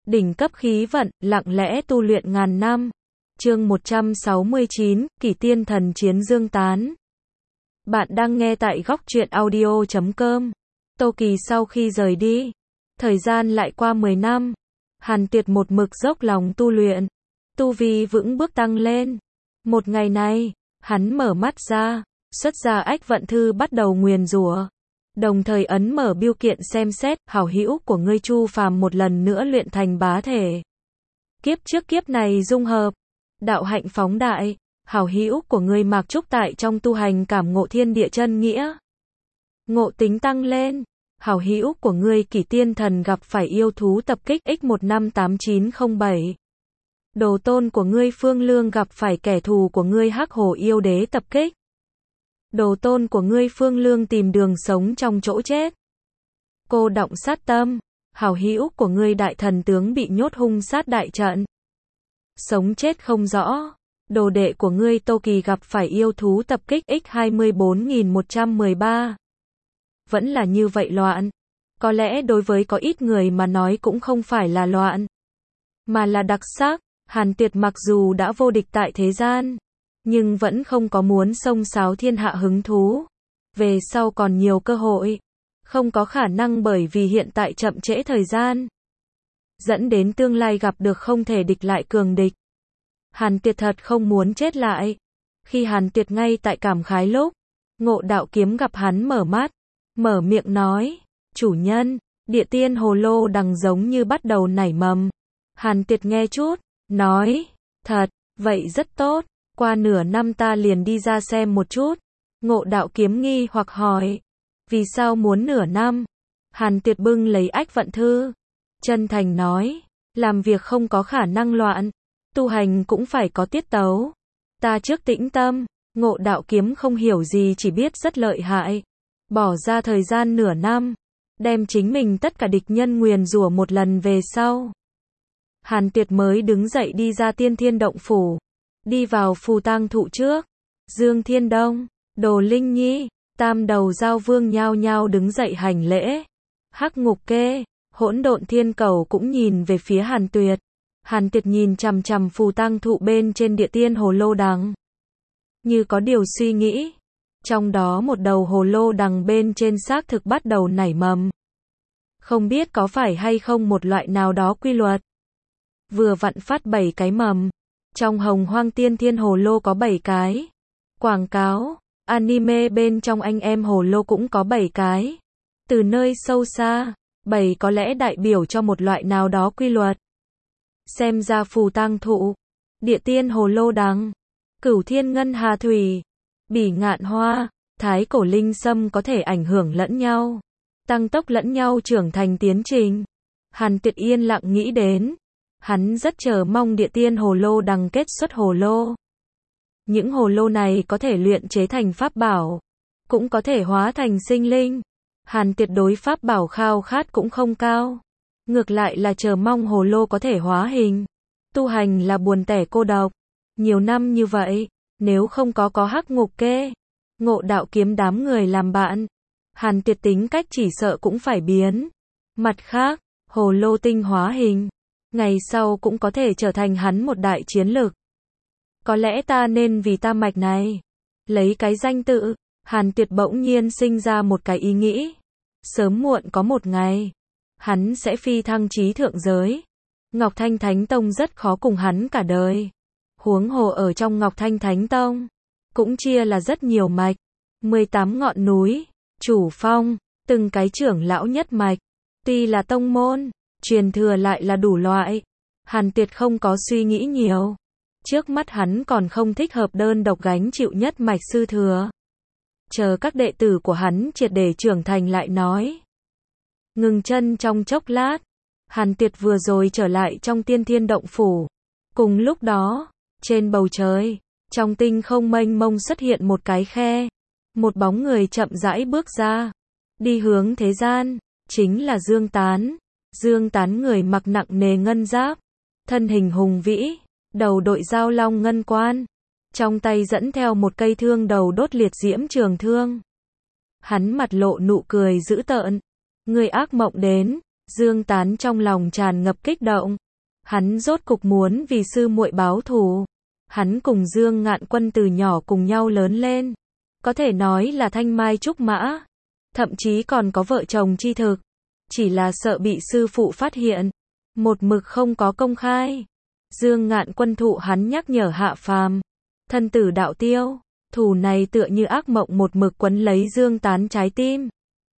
Đỉnh cấp khí vận, lặng lẽ tu luyện ngàn năm. Chương 169, Kỷ Tiên Thần Chiến Dương Tán. Bạn đang nghe tại góc truyện audio.com. Tô Kỳ sau khi rời đi, thời gian lại qua 10 năm. Hàn Tuyệt một mực dốc lòng tu luyện, tu vi vững bước tăng lên. Một ngày này, hắn mở mắt ra, xuất ra Ách Vận Thư bắt đầu nguyền rủa, đồng thời ấn mở bưu kiện xem xét, hảo hữu của ngươi Chu Phàm một lần nữa luyện thành bá thể. Kiếp trước kiếp này dung hợp, đạo hạnh phóng đại, hảo hữu của ngươi Mạc Trúc tại trong tu hành cảm ngộ thiên địa chân nghĩa, ngộ tính tăng lên. Hảo hữu của ngươi Kỷ Tiên Thần gặp phải yêu thú tập kích X158907. Đồ tôn của ngươi Phương Lương gặp phải kẻ thù của ngươi Hắc Hổ yêu đế tập kích. Đồ tôn của ngươi Phương Lương tìm đường sống trong chỗ chết. Cô động sát tâm, hảo hữu của ngươi Đại Thần tướng bị nhốt hung sát đại trận, sống chết không rõ. Đồ đệ của ngươi Tô Kỳ gặp phải yêu thú tập kích X24113. Vẫn là như vậy loạn. Có lẽ đối với có ít người mà nói cũng không phải là loạn, mà là đặc sắc. Hàn Tuyệt mặc dù đã vô địch tại thế gian, nhưng vẫn không có muốn xông xáo thiên hạ hứng thú. Về sau còn nhiều cơ hội, không có khả năng bởi vì hiện tại chậm trễ thời gian, dẫn đến tương lai gặp được không thể địch lại cường địch. Hàn Tuyệt thật không muốn chết lại. Khi Hàn Tuyệt ngay tại cảm khái lúc, Ngộ Đạo Kiếm gặp hắn mở mắt, mở miệng nói, chủ nhân, địa tiên hồ lô đằng giống như bắt đầu nảy mầm. Hàn Tuyệt nghe chút, nói, thật, vậy rất tốt, qua nửa năm ta liền đi ra xem một chút. Ngộ Đạo Kiếm nghi hoặc hỏi, vì sao muốn nửa năm? Hàn Tuyệt bưng lấy Ách Vận Thư, chân thành nói, làm việc không có khả năng loạn, tu hành cũng phải có tiết tấu. Ta trước tĩnh tâm. Ngộ Đạo Kiếm không hiểu gì, chỉ biết rất lợi hại. Bỏ ra thời gian nửa năm, đem chính mình tất cả địch nhân nguyền rủa một lần về sau, Hàn Tuyệt mới đứng dậy đi ra Tiên Thiên Động Phủ, đi vào phù tang thụ trước. Dương Thiên Đông, Đồ Linh Nhi, Tam Đầu Giao Vương nhao nhao đứng dậy hành lễ. Hắc Ngục Kê, Hỗn Độn Thiên Cầu cũng nhìn về phía Hàn Tuyệt. Hàn Tuyệt nhìn chằm chằm phù tang thụ bên trên địa tiên hồ lô đằng, như có điều suy nghĩ. Trong đó một đầu hồ lô đằng bên trên xác thực bắt đầu nảy mầm. Không biết có phải hay không một loại nào đó quy luật. Vừa vặn phát 7 cái mầm. Trong Hồng Hoang Tiên Thiên hồ lô có 7 cái. Quảng cáo, anime bên trong anh em hồ lô cũng có 7 cái. Từ nơi sâu xa, 7 có lẽ đại biểu cho một loại nào đó quy luật. Xem ra phù tang thụ, địa tiên hồ lô đằng, Cửu Thiên Ngân Hà Thủy, Bỉ Ngạn Hoa, Thái Cổ Linh Sâm có thể ảnh hưởng lẫn nhau, tăng tốc lẫn nhau trưởng thành tiến trình. Hàn Tuyệt yên lặng nghĩ đến, hắn rất chờ mong địa tiên hồ lô đằng kết xuất hồ lô. Những hồ lô này có thể luyện chế thành pháp bảo, cũng có thể hóa thành sinh linh. Hàn Tuyệt đối pháp bảo khao khát cũng không cao, ngược lại là chờ mong hồ lô có thể hóa hình. Tu hành là buồn tẻ cô độc, nhiều năm như vậy, nếu không có Hắc Ngục Kê, Ngộ Đạo Kiếm đám người làm bạn, Hàn Tuyệt tính cách chỉ sợ cũng phải biến. Mặt khác, hồ lô tinh hóa hình, ngày sau cũng có thể trở thành hắn một đại chiến lực. Có lẽ ta nên vì tam mạch này lấy cái danh tự. Hàn Tuyệt bỗng nhiên sinh ra một cái ý nghĩ, sớm muộn có một ngày, hắn sẽ phi thăng chí thượng giới. Ngọc Thanh Thánh Tông rất khó cùng hắn cả đời. Huống hồ ở trong Ngọc Thanh Thánh Tông, cũng chia là rất nhiều mạch, 18 ngọn núi, chủ phong, từng cái trưởng lão nhất mạch. Tuy là tông môn, truyền thừa lại là đủ loại. Hàn Tuyệt không có suy nghĩ nhiều. Trước mắt hắn còn không thích hợp đơn độc gánh chịu nhất mạch sư thừa. Chờ các đệ tử của hắn triệt để trưởng thành lại nói. Ngừng chân trong chốc lát, Hàn Tuyệt vừa rồi trở lại trong Tiên Thiên Động Phủ. Cùng lúc đó, trên bầu trời, trong tinh không mênh mông xuất hiện một cái khe. Một bóng người chậm rãi bước ra, đi hướng thế gian, chính là Dương Tán. Dương Tán người mặc nặng nề ngân giáp, thân hình hùng vĩ, đầu đội giao long ngân quan, trong tay dẫn theo một cây thương đầu đốt liệt diễm trường thương. Hắn mặt lộ nụ cười dữ tợn. Người ác mộng đến. Dương Tán trong lòng tràn ngập kích động. Hắn rốt cục muốn vì sư muội báo thù. Hắn cùng Dương Ngạn Quân từ nhỏ cùng nhau lớn lên. Có thể nói là thanh mai trúc mã. Thậm chí còn có vợ chồng chi thực. Chỉ là sợ bị sư phụ phát hiện. Một mực không có công khai. Dương Ngạn Quân thụ hắn nhắc nhở hạ phàm. Thân tử đạo tiêu. Thù này tựa như ác mộng một mực quấn lấy Dương Tán trái tim.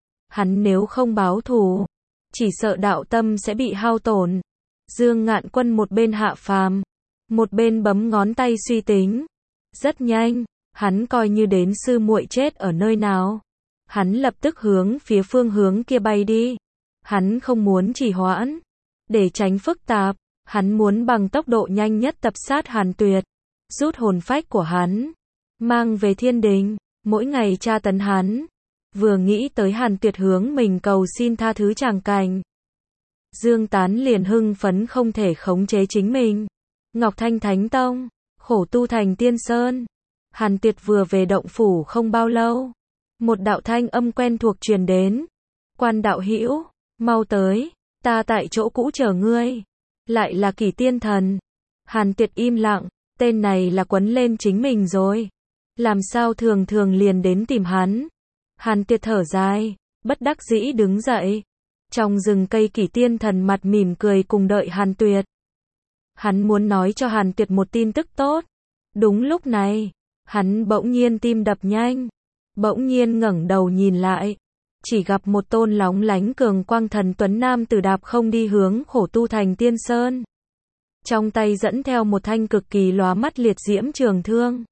Hắn nếu không báo thù, chỉ sợ đạo tâm sẽ bị hao tổn. Dương Ngạn Quân một bên hạ phàm, một bên bấm ngón tay suy tính. Rất nhanh, hắn coi như đến sư muội chết ở nơi nào. Hắn lập tức hướng phía phương hướng kia bay đi. Hắn không muốn trì hoãn. Để tránh phức tạp, hắn muốn bằng tốc độ nhanh nhất tập sát Hàn Tuyệt. Rút hồn phách của hắn, mang về thiên đình, mỗi ngày tra tấn hắn. Vừa nghĩ tới Hàn Tuyệt hướng mình cầu xin tha thứ tràng cảnh, Dương Tán liền hưng phấn không thể khống chế chính mình. Ngọc Thanh Thánh Tông, khổ tu thành Tiên Sơn. Hàn Tuyệt vừa về động phủ không bao lâu, một đạo thanh âm quen thuộc truyền đến. Quan đạo hữu, mau tới, ta tại chỗ cũ chờ ngươi. Lại là Kỷ Tiên Thần. Hàn Tuyệt im lặng, tên này là quấn lên chính mình rồi. Làm sao thường thường liền đến tìm hắn. Hàn Tuyệt thở dài, bất đắc dĩ đứng dậy. Trong rừng cây Kỷ Tiên Thần mặt mỉm cười cùng đợi Hàn Tuyệt. Hắn muốn nói cho Hàn Tuyệt một tin tức tốt. Đúng lúc này, hắn bỗng nhiên tim đập nhanh. Bỗng nhiên ngẩng đầu nhìn lại. Chỉ gặp một tôn lóng lánh cường quang thần tuấn nam tử đạp không đi hướng khổ tu thành Tiên Sơn. Trong tay dẫn theo một thanh cực kỳ lóa mắt liệt diễm trường thương.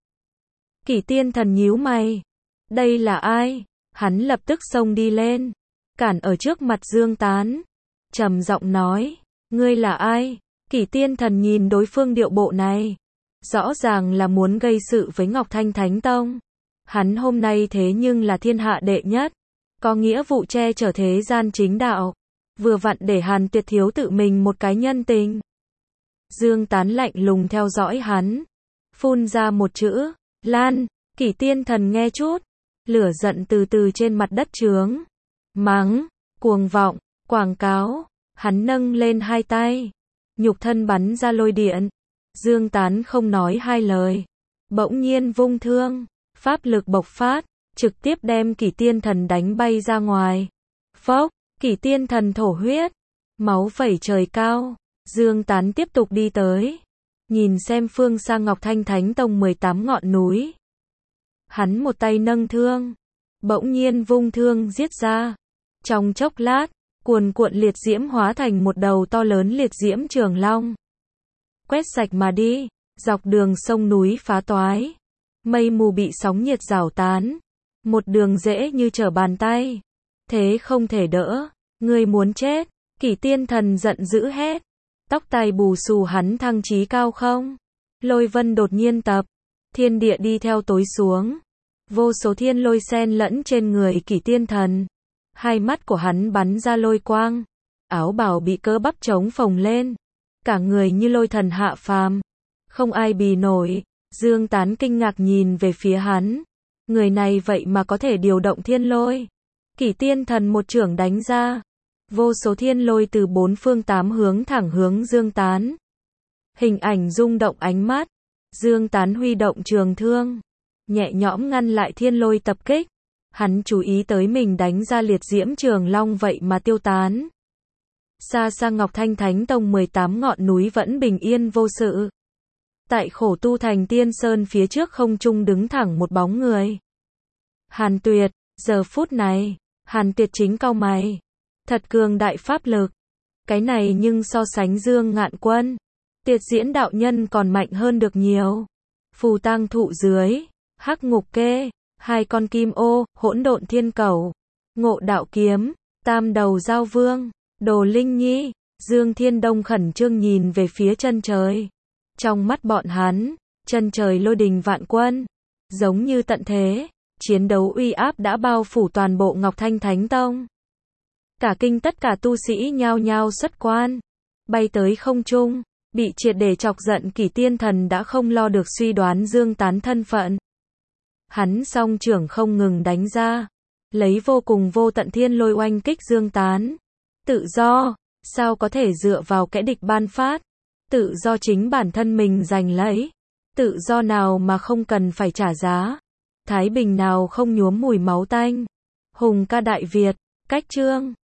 Kỷ Tiên Thần nhíu mày. Đây là ai? Hắn lập tức xông đi lên, cản ở trước mặt Dương Tán. Trầm giọng nói, ngươi là ai? Kỷ Tiên Thần nhìn đối phương điệu bộ này, rõ ràng là muốn gây sự với Ngọc Thanh Thánh Tông. Hắn hôm nay thế nhưng là thiên hạ đệ nhất, có nghĩa vụ che chở thế gian chính đạo. Vừa vặn để Hàn Tuyệt thiếu tự mình một cái nhân tình. Dương Tán lạnh lùng theo dõi hắn, phun ra một chữ, Lan. Kỷ Tiên Thần nghe chút, lửa giận từ từ trên mặt đất chướng. Mắng, cuồng vọng, quảng cáo. Hắn nâng lên hai tay, nhục thân bắn ra lôi điện. Dương Tán không nói hai lời, bỗng nhiên vung thương, pháp lực bộc phát, trực tiếp đem Kỷ Tiên Thần đánh bay ra ngoài. Phốc, Kỷ Tiên Thần thổ huyết, máu vẩy trời cao. Dương Tán tiếp tục đi tới, nhìn xem phương xa Ngọc Thanh Thánh Tông 18 ngọn núi. Hắn một tay nâng thương, bỗng nhiên vung thương giết ra. Trong chốc lát, cuồn cuộn liệt diễm hóa thành một đầu to lớn liệt diễm trường long. Quét sạch mà đi, dọc đường sông núi phá toái. Mây mù bị sóng nhiệt rào tán. Một đường dễ như trở bàn tay. Thế không thể đỡ, ngươi muốn chết. Kỷ Tiên Thần giận dữ hét. Tóc tai bù xù hắn thăng chí cao không. Lôi vân đột nhiên tập. Thiên địa đi theo tối xuống. Vô số thiên lôi xen lẫn trên người Kỷ Tiên Thần. Hai mắt của hắn bắn ra lôi quang. Áo bào bị cơ bắp trống phồng lên. Cả người như lôi thần hạ phàm. Không ai bì nổi. Dương Tán kinh ngạc nhìn về phía hắn. Người này vậy mà có thể điều động thiên lôi. Kỷ Tiên Thần một chưởng đánh ra. Vô số thiên lôi từ bốn phương tám hướng thẳng hướng Dương Tán. Hình ảnh rung động ánh mắt. Dương Tán huy động trường thương, nhẹ nhõm ngăn lại thiên lôi tập kích. Hắn chú ý tới mình đánh ra liệt diễm trường long vậy mà tiêu tán. Xa xa Ngọc Thanh Thánh Tông 18 ngọn núi vẫn bình yên vô sự. Tại khổ tu thành Tiên Sơn phía trước không trung đứng thẳng một bóng người. Hàn Tuyệt. Giờ phút này, Hàn Tuyệt chính cau mày. Thật cường đại pháp lực. Cái này nhưng so sánh Dương Ngạn Quân, Tiệt Diễn đạo nhân còn mạnh hơn được nhiều. Phù tang thụ dưới, hắc ngục kê, hai con kim ô, hỗn độn thiên cẩu, Ngộ Đạo kiếm, tam đầu giao vương, Đồ Linh Nhi, Dương Thiên Đông khẩn trương nhìn về phía chân trời. Trong mắt bọn hắn, chân trời lôi đình vạn quân, giống như tận thế, chiến đấu uy áp đã bao phủ toàn bộ Ngọc Thanh Thánh Tông. Cả kinh tất cả tu sĩ nhao nhao xuất quan, bay tới không trung, bị triệt để chọc giận Kỷ Tiên Thần đã không lo được suy đoán Dương Tán thân phận. Hắn song trưởng không ngừng đánh ra, lấy vô cùng vô tận thiên lôi oanh kích Dương Tán. Tự do, sao có thể dựa vào kẻ địch ban phát? Tự do chính bản thân mình giành lấy. Tự do nào mà không cần phải trả giá? Thái bình nào không nhuốm mùi máu tanh? Hùng ca Đại Việt, cách chương